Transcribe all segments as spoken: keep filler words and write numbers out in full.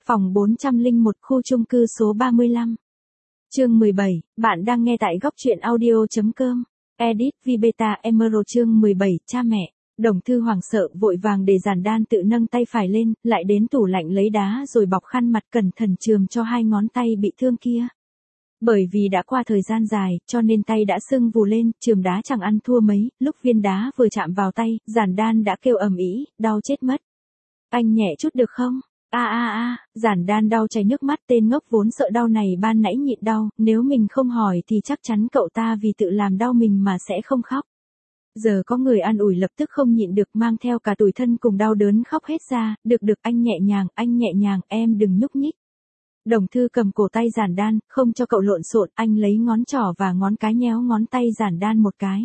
Phòng bốn trăm lẻ một khu chung cư số ba mươi lăm. Chương mười bảy, bạn đang nghe tại góc truyện audio.com. Edit Vibeta Emerald chương mười bảy, cha mẹ. Đồng Thư hoảng sợ vội vàng để Giản Đan tự nâng tay phải lên, lại đến tủ lạnh lấy đá rồi bọc khăn mặt cẩn thận chườm cho hai ngón tay bị thương kia. Bởi vì đã qua thời gian dài, cho nên tay đã sưng vù lên, chườm đá chẳng ăn thua mấy, lúc viên đá vừa chạm vào tay, Giản Đan đã kêu ầm ĩ, đau chết mất. Anh nhẹ chút được không? A a a, Giản Đan đau chảy nước mắt, tên ngốc vốn sợ đau này ban nãy nhịn đau, nếu mình không hỏi thì chắc chắn cậu ta vì tự làm đau mình mà sẽ không khóc. Giờ có người an ủi lập tức không nhịn được mang theo cả tủi thân cùng đau đớn khóc hết ra, được được anh nhẹ nhàng, anh nhẹ nhàng, em đừng nhúc nhích. Đồng Thư cầm cổ tay Giản Đan, không cho cậu lộn xộn, anh lấy ngón trỏ và ngón cái nhéo ngón tay Giản Đan một cái.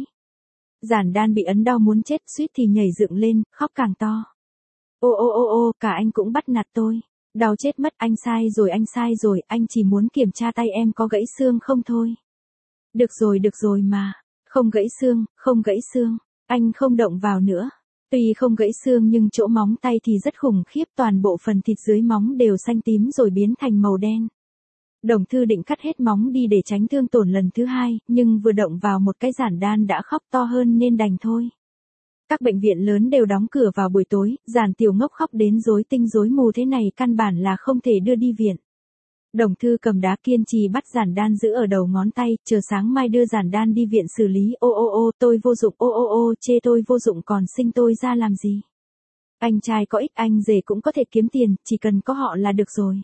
Giản Đan bị ấn đau muốn chết, suýt thì nhảy dựng lên, khóc càng to. Ô ô ô ô, cả anh cũng bắt nạt tôi. Đau chết mất, anh sai rồi, anh sai rồi, anh chỉ muốn kiểm tra tay em có gãy xương không thôi. Được rồi, được rồi mà. Không gãy xương, không gãy xương. Anh không động vào nữa. Tuy không gãy xương nhưng chỗ móng tay thì rất khủng khiếp, toàn bộ phần thịt dưới móng đều xanh tím rồi biến thành màu đen. Đồng Thư định cắt hết móng đi để tránh thương tổn lần thứ hai, nhưng vừa động vào một cái Giản Đan đã khóc to hơn nên đành thôi. Các bệnh viện lớn đều đóng cửa vào buổi tối, Giản Tiểu Ngốc khóc đến rối tinh rối mù thế này căn bản là không thể đưa đi viện. Đồng Thư cầm đá kiên trì bắt Giản Đan giữ ở đầu ngón tay, chờ sáng mai đưa Giản Đan đi viện xử lý. Ô ô ô, tôi vô dụng, ô ô ô, chê tôi vô dụng còn sinh tôi ra làm gì. Anh trai có ích, anh rể cũng có thể kiếm tiền, chỉ cần có họ là được rồi.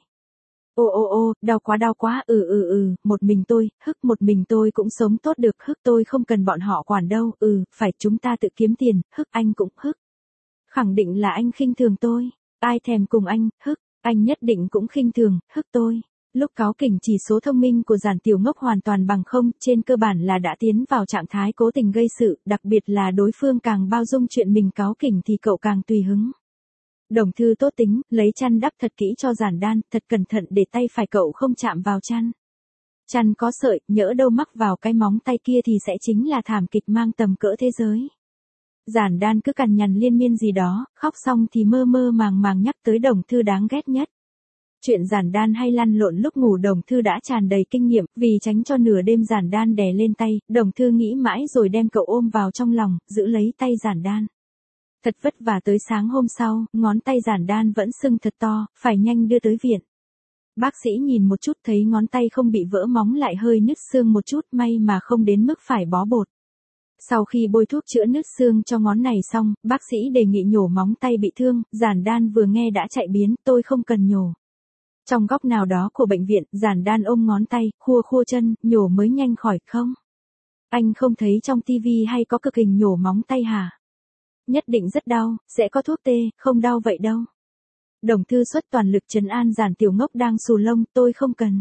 Ô ô ô, đau quá đau quá, ừ ừ ừ, một mình tôi, hức một mình tôi cũng sống tốt được, hức tôi không cần bọn họ quản đâu, ừ, phải chúng ta tự kiếm tiền, hức anh cũng hức. Khẳng định là anh khinh thường tôi, ai thèm cùng anh, hức, anh nhất định cũng khinh thường, hức tôi. Lúc cáu kỉnh chỉ số thông minh của Giản Tiểu Ngốc hoàn toàn bằng không, trên cơ bản là đã tiến vào trạng thái cố tình gây sự, đặc biệt là đối phương càng bao dung chuyện mình cáu kỉnh thì cậu càng tùy hứng. Đồng Thư tốt tính, lấy chăn đắp thật kỹ cho Giản Đan, thật cẩn thận để tay phải cậu không chạm vào chăn. Chăn có sợi, nhỡ đâu mắc vào cái móng tay kia thì sẽ chính là thảm kịch mang tầm cỡ thế giới. Giản Đan cứ cằn nhằn liên miên gì đó, khóc xong thì mơ mơ màng màng nhắc tới Đồng Thư đáng ghét nhất. Chuyện Giản Đan hay lăn lộn lúc ngủ Đồng Thư đã tràn đầy kinh nghiệm, vì tránh cho nửa đêm Giản Đan đè lên tay, Đồng Thư nghĩ mãi rồi đem cậu ôm vào trong lòng, giữ lấy tay Giản Đan. Thật vất vả tới sáng hôm sau, ngón tay Giản Đan vẫn sưng thật to, phải nhanh đưa tới viện. Bác sĩ nhìn một chút thấy ngón tay không bị vỡ móng lại hơi nứt xương một chút, may mà không đến mức phải bó bột. Sau khi bôi thuốc chữa nứt xương cho ngón này xong, bác sĩ đề nghị nhổ móng tay bị thương, Giản Đan vừa nghe đã chạy biến, tôi không cần nhổ. Trong góc nào đó của bệnh viện, Giản Đan ôm ngón tay, khua khua chân, nhổ mới nhanh khỏi không? Anh không thấy trong tivi hay có cực hình nhổ móng tay hả? Nhất định rất đau, sẽ có thuốc tê, không đau vậy đâu. Đồng Thư xuất toàn lực trấn an Giản Tiểu Ngốc đang xù lông, tôi không cần.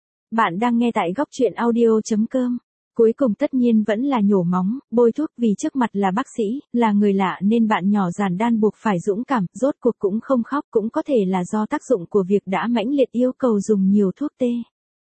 Bạn đang nghe tại góc truyện audio.com. Cuối cùng tất nhiên vẫn là nhổ móng, bôi thuốc, vì trước mặt là bác sĩ, là người lạ nên bạn nhỏ Giản Đan buộc phải dũng cảm, rốt cuộc cũng không khóc, cũng có thể là do tác dụng của việc đã mãnh liệt yêu cầu dùng nhiều thuốc tê.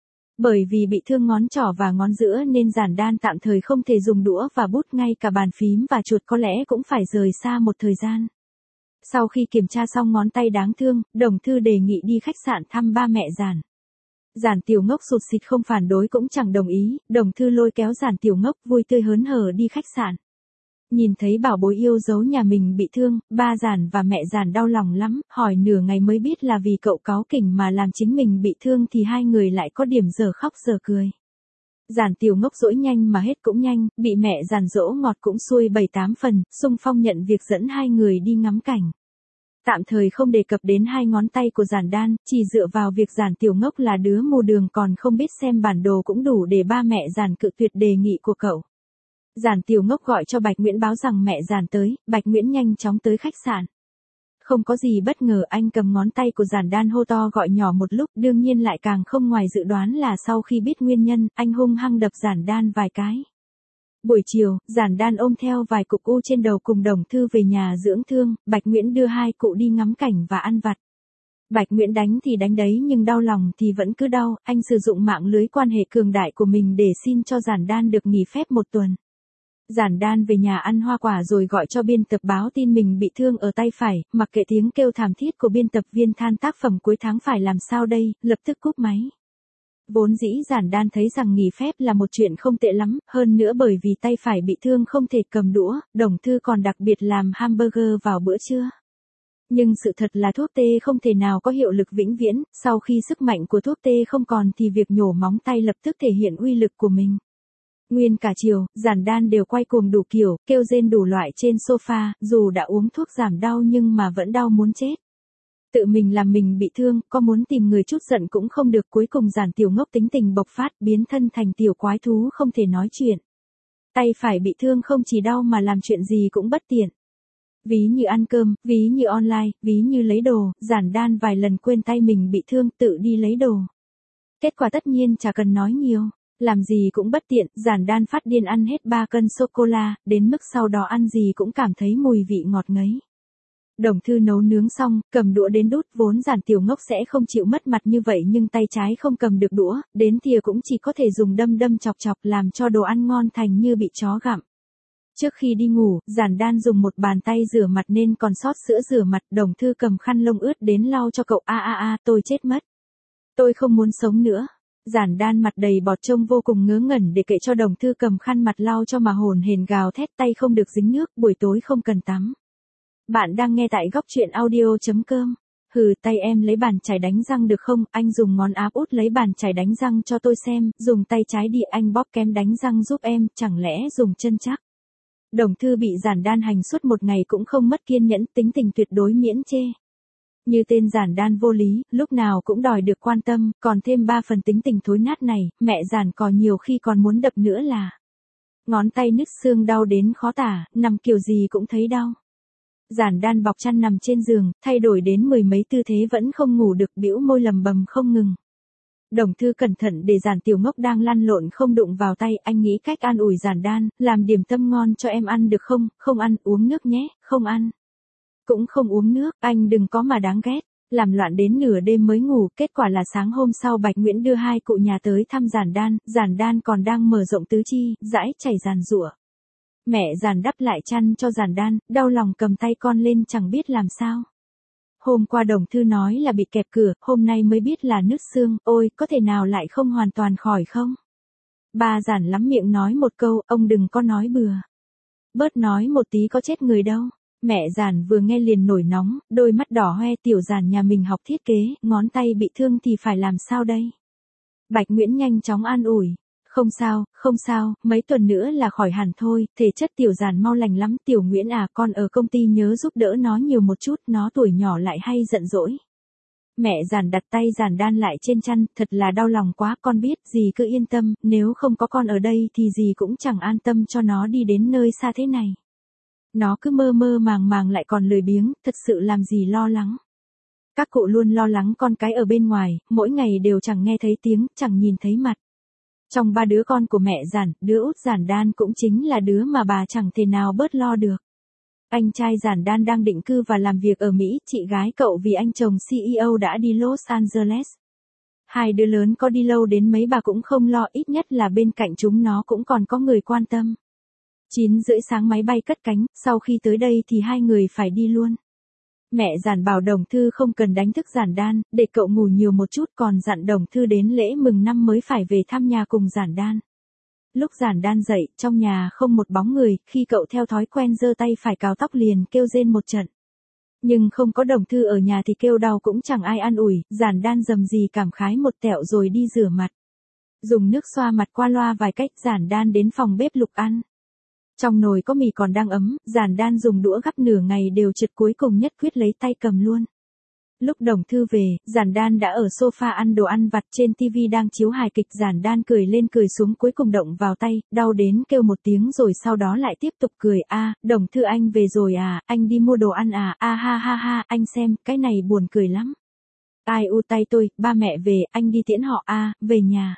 Bởi vì bị thương ngón trỏ và ngón giữa nên Giản Đan tạm thời không thể dùng đũa và bút, ngay cả bàn phím và chuột có lẽ cũng phải rời xa một thời gian. Sau khi kiểm tra xong ngón tay đáng thương, Đồng Thư đề nghị đi khách sạn thăm ba mẹ Giản. Giản Tiểu Ngốc sụt sịt không phản đối cũng chẳng đồng ý, Đồng Thư lôi kéo Giản Tiểu Ngốc vui tươi hớn hở đi khách sạn. Nhìn thấy bảo bối yêu dấu nhà mình bị thương, ba Giản và mẹ Giản đau lòng lắm, hỏi nửa ngày mới biết là vì cậu cáu kỉnh mà làm chính mình bị thương thì hai người lại có điểm giờ khóc giờ cười. Giản Tiểu Ngốc dỗi nhanh mà hết cũng nhanh, bị mẹ Giản dỗ ngọt cũng xuôi bảy tám phần, xung phong nhận việc dẫn hai người đi ngắm cảnh. Tạm thời không đề cập đến hai ngón tay của Giản Đan, chỉ dựa vào việc Giản Tiểu Ngốc là đứa mù đường còn không biết xem bản đồ cũng đủ để ba mẹ Giản cự tuyệt đề nghị của cậu. Giản Tiểu Ngốc gọi cho Bạch Nguyễn báo rằng mẹ Giản tới, Bạch Nguyễn nhanh chóng tới khách sạn. Không có gì bất ngờ, anh cầm ngón tay của Giản Đan hô to gọi nhỏ một lúc, đương nhiên lại càng không ngoài dự đoán là sau khi biết nguyên nhân, anh hung hăng đập Giản Đan vài cái. Buổi chiều, Giản Đan ôm theo vài cục u trên đầu cùng Đồng Thư về nhà dưỡng thương, Bạch Nguyễn đưa hai cụ đi ngắm cảnh và ăn vặt. Bạch Nguyễn đánh thì đánh đấy nhưng đau lòng thì vẫn cứ đau, anh sử dụng mạng lưới quan hệ cường đại của mình để xin cho Giản Đan được nghỉ phép một tuần. Giản Đan về nhà ăn hoa quả rồi gọi cho biên tập báo tin mình bị thương ở tay phải, mặc kệ tiếng kêu thảm thiết của biên tập viên than tác phẩm cuối tháng phải làm sao đây, lập tức cúp máy. Vốn dĩ Giản Đan thấy rằng nghỉ phép là một chuyện không tệ lắm, hơn nữa bởi vì tay phải bị thương không thể cầm đũa, Đồng Thư còn đặc biệt làm hamburger vào bữa trưa. Nhưng sự thật là thuốc tê không thể nào có hiệu lực vĩnh viễn, sau khi sức mạnh của thuốc tê không còn thì việc nhổ móng tay lập tức thể hiện uy lực của mình. Nguyên cả chiều, Giản Đan đều quay cuồng đủ kiểu, kêu rên đủ loại trên sofa, dù đã uống thuốc giảm đau nhưng mà vẫn đau muốn chết. Tự mình làm mình bị thương, có muốn tìm người chút giận cũng không được, cuối cùng Giản Tiểu Ngốc tính tình bộc phát, biến thân thành tiểu quái thú không thể nói chuyện. Tay phải bị thương không chỉ đau mà làm chuyện gì cũng bất tiện. Ví như ăn cơm, ví như online, ví như lấy đồ, Giản Đan vài lần quên tay mình bị thương tự đi lấy đồ. Kết quả tất nhiên chả cần nói nhiều, làm gì cũng bất tiện, Giản Đan phát điên ăn hết ba cân sô-cô-la, đến mức sau đó ăn gì cũng cảm thấy mùi vị ngọt ngấy. Đồng Thư nấu nướng xong, cầm đũa đến đút, vốn Giản Tiểu Ngốc sẽ không chịu mất mặt như vậy nhưng tay trái không cầm được đũa, đến thìa cũng chỉ có thể dùng đâm đâm chọc chọc làm cho đồ ăn ngon thành như bị chó gặm. Trước khi đi ngủ, Giản Đan dùng một bàn tay rửa mặt nên còn sót sữa rửa mặt, Đồng Thư cầm khăn lông ướt đến lau cho cậu, a a a, tôi chết mất. Tôi không muốn sống nữa. Giản Đan mặt đầy bọt trông vô cùng ngớ ngẩn để kệ cho Đồng Thư cầm khăn mặt lau cho mà hồn hển gào thét, tay không được dính nước, buổi tối không cần tắm. Bạn đang nghe tại góc truyện audio chấm com. Hừ, tay em lấy bàn chải đánh răng được không, anh dùng ngón áp út lấy bàn chải đánh răng cho tôi xem, dùng tay trái đi anh bóp kem đánh răng giúp em, chẳng lẽ dùng chân chắc. Đồng Thư bị Giản Đan hành suốt một ngày cũng không mất kiên nhẫn, tính tình tuyệt đối miễn chê. Như tên Giản Đan vô lý, lúc nào cũng đòi được quan tâm, còn thêm ba phần tính tình thối nát này, mẹ Giản cò nhiều khi còn muốn đập nữa là. Ngón tay nứt xương đau đến khó tả, nằm kiểu gì cũng thấy đau. Giản Đan bọc chăn nằm trên giường, thay đổi đến mười mấy tư thế vẫn không ngủ được, bĩu môi lầm bầm không ngừng. Đồng Thư cẩn thận để Giản Tiểu Ngốc đang lăn lộn không đụng vào tay, anh nghĩ cách an ủi Giản Đan, làm điểm tâm ngon cho em ăn được không, không ăn, uống nước nhé, không ăn. Cũng không uống nước, anh đừng có mà đáng ghét, làm loạn đến nửa đêm mới ngủ, kết quả là sáng hôm sau Bạch Nguyễn đưa hai cụ nhà tới thăm Giản Đan, Giản Đan còn đang mở rộng tứ chi, dãi chảy giàn giụa. Mẹ Giản đắp lại chăn cho Giản Đan, đau lòng cầm tay con lên chẳng biết làm sao. Hôm qua Đồng Thư nói là bị kẹp cửa, hôm nay mới biết là nứt xương, ôi, có thể nào lại không hoàn toàn khỏi không? Ba Giản lắm miệng nói một câu, ông đừng có nói bừa. Bớt nói một tí có chết người đâu. Mẹ Giản vừa nghe liền nổi nóng, đôi mắt đỏ hoe, tiểu Giản nhà mình học thiết kế, ngón tay bị thương thì phải làm sao đây? Bạch Nguyễn nhanh chóng an ủi. Không sao, không sao, mấy tuần nữa là khỏi hẳn thôi, thể chất tiểu Giản mau lành lắm, Tiểu Nguyễn à, con ở công ty nhớ giúp đỡ nó nhiều một chút, nó tuổi nhỏ lại hay giận dỗi. Mẹ Giản đặt tay Giản Đan lại trên chăn, thật là đau lòng quá, con biết, dì cứ yên tâm, nếu không có con ở đây thì dì cũng chẳng an tâm cho nó đi đến nơi xa thế này. Nó cứ mơ mơ màng màng lại còn lười biếng, thật sự làm gì lo lắng. Các cụ luôn lo lắng con cái ở bên ngoài, mỗi ngày đều chẳng nghe thấy tiếng, chẳng nhìn thấy mặt. Trong ba đứa con của mẹ Giản, đứa út Giản Đan cũng chính là đứa mà bà chẳng thể nào bớt lo được. Anh trai Giản Đan đang định cư và làm việc ở Mỹ, chị gái cậu vì anh chồng xê e ô đã đi Los Angeles. Hai đứa lớn có đi lâu đến mấy bà cũng không lo, ít nhất là bên cạnh chúng nó cũng còn có người quan tâm. chín rưỡi sáng máy bay cất cánh, sau khi tới đây thì hai người phải đi luôn. Mẹ Giản bảo Đồng Thư không cần đánh thức Giản Đan, để cậu ngủ nhiều một chút, còn dặn Đồng Thư đến lễ mừng năm mới phải về thăm nhà cùng Giản Đan. Lúc Giản Đan dậy, trong nhà không một bóng người, khi cậu theo thói quen giơ tay phải cào tóc liền kêu rên một trận. Nhưng không có Đồng Thư ở nhà thì kêu đau cũng chẳng ai an ủi, Giản Đan dầm gì cảm khái một tẹo rồi đi rửa mặt. Dùng nước xoa mặt qua loa vài cách, Giản Đan đến phòng bếp lục ăn. Trong nồi có mì còn đang ấm, Giản Đan dùng đũa gắp nửa ngày đều trượt, cuối cùng nhất quyết lấy tay cầm luôn. Lúc Đồng Thư về, Giản Đan đã ở sofa ăn đồ ăn vặt, trên tivi đang chiếu hài kịch, Giản Đan cười lên cười xuống cuối cùng động vào tay, đau đến kêu một tiếng rồi sau đó lại tiếp tục cười, a, Đồng Thư anh về rồi à, anh đi mua đồ ăn à, a ha ha ha, anh xem, cái này buồn cười lắm. Ai u tay tôi, ba mẹ về, anh đi tiễn họ a, về nhà.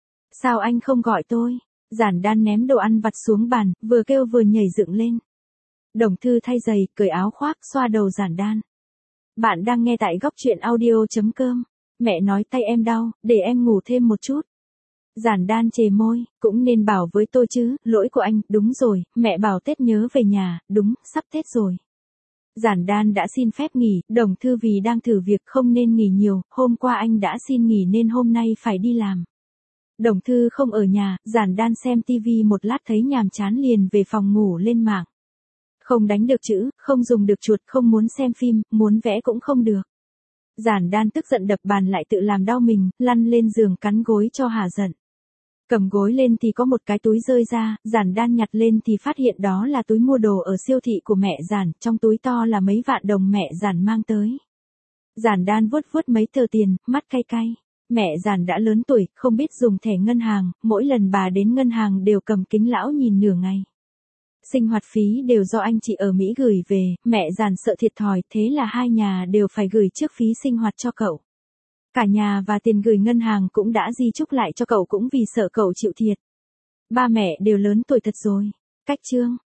Sao anh không gọi tôi? Giản Đan ném đồ ăn vặt xuống bàn, vừa kêu vừa nhảy dựng lên. Đồng Thư thay giày, cởi áo khoác, xoa đầu Giản Đan. Bạn đang nghe tại góc truyện audio chấm com. Mẹ nói tay em đau, để em ngủ thêm một chút. Giản Đan chề môi, cũng nên bảo với tôi chứ, lỗi của anh, đúng rồi, mẹ bảo Tết nhớ về nhà, đúng, sắp Tết rồi. Giản Đan đã xin phép nghỉ, Đồng Thư vì đang thử việc không nên nghỉ nhiều, hôm qua anh đã xin nghỉ nên hôm nay phải đi làm. Đồng Thư không ở nhà, Giản Đan xem tivi một lát thấy nhàm chán liền về phòng ngủ lên mạng. Không đánh được chữ, không dùng được chuột, không muốn xem phim, muốn vẽ cũng không được. Giản Đan tức giận đập bàn lại tự làm đau mình, lăn lên giường cắn gối cho hả giận. Cầm gối lên thì có một cái túi rơi ra, Giản Đan nhặt lên thì phát hiện đó là túi mua đồ ở siêu thị của mẹ Giản, trong túi to là mấy vạn đồng mẹ Giản mang tới. Giản Đan vuốt vuốt mấy tờ tiền, mắt cay cay. Mẹ Giản đã lớn tuổi, không biết dùng thẻ ngân hàng, mỗi lần bà đến ngân hàng đều cầm kính lão nhìn nửa ngày. Sinh hoạt phí đều do anh chị ở Mỹ gửi về, mẹ Giản sợ thiệt thòi, thế là hai nhà đều phải gửi trước phí sinh hoạt cho cậu. Cả nhà và tiền gửi ngân hàng cũng đã di chúc lại cho cậu cũng vì sợ cậu chịu thiệt. Ba mẹ đều lớn tuổi thật rồi. Cách chương